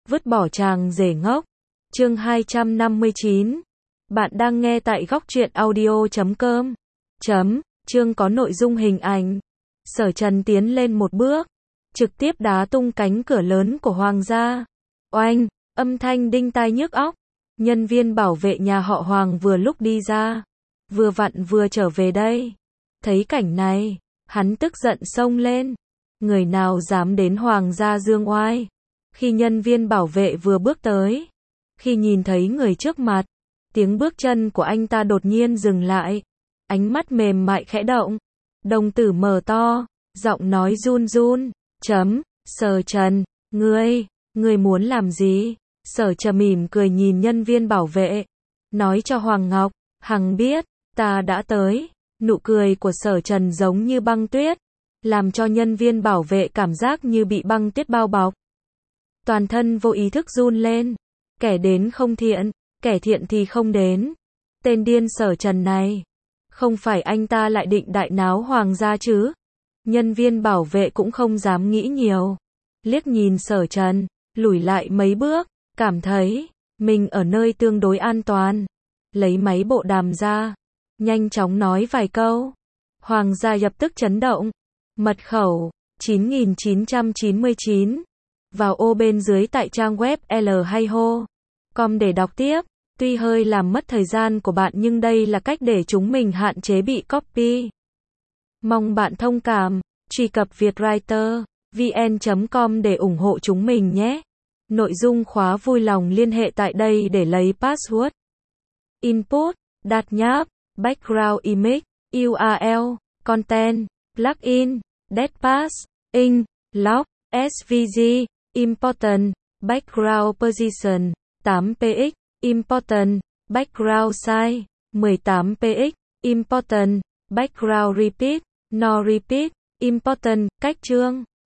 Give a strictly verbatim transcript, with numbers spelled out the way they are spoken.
Vứt bỏ chàng rể ngốc. Chương hai trăm năm mươi chín. Bạn đang nghe tại góc truyện audio chấm com. Chấm, chương có nội dung hình ảnh. Sở Trần tiến lên một bước, trực tiếp đá tung cánh cửa lớn của Hoàng gia. Oanh, âm thanh đinh tai nhức óc. Nhân viên bảo vệ nhà họ Hoàng vừa lúc đi ra, vừa vặn vừa trở về đây. Thấy cảnh này, hắn tức giận xông lên. Người nào dám đến Hoàng gia dương oai? Khi nhân viên bảo vệ vừa bước tới, khi nhìn thấy người trước mặt, tiếng bước chân của anh ta đột nhiên dừng lại. Ánh mắt mềm mại khẽ động, đồng tử mở to, giọng nói run run. Chấm, Sở Trần, ngươi, ngươi muốn làm gì? Sở Trần mỉm cười nhìn nhân viên bảo vệ, nói cho Hoàng Ngọc, Hằng biết, ta đã tới. Nụ cười của Sở Trần giống như băng tuyết, làm cho nhân viên bảo vệ cảm giác như bị băng tuyết bao bọc. Toàn thân vô ý thức run lên. Kẻ đến không thiện, kẻ thiện thì không đến. Tên điên Sở Trần này, không phải anh ta lại định đại náo Hoàng gia chứ? Nhân viên bảo vệ cũng không dám nghĩ nhiều, liếc nhìn Sở Trần, lùi lại mấy bước, cảm thấy mình ở nơi tương đối an toàn. Lấy máy bộ đàm ra, nhanh chóng nói vài câu. Hoàng gia lập tức chấn động. Mật khẩu chín nghìn chín trăm chín mươi chín. Vào ô bên dưới tại trang web l hay ho com để đọc tiếp. Tuy hơi làm mất thời gian của bạn nhưng đây là cách để chúng mình hạn chế bị copy. Mong bạn thông cảm. Truy cập vietwriter vn chấm com để ủng hộ chúng mình nhé. Nội dung khóa vui lòng liên hệ tại đây để lấy password. Input, đặt nháp, background image, u rờ lờ, content, plugin, deadpass, ink, log, ét vê giê, important, background position, tám px, important, background size, mười tám px, important, background repeat, no repeat, important, cách chương.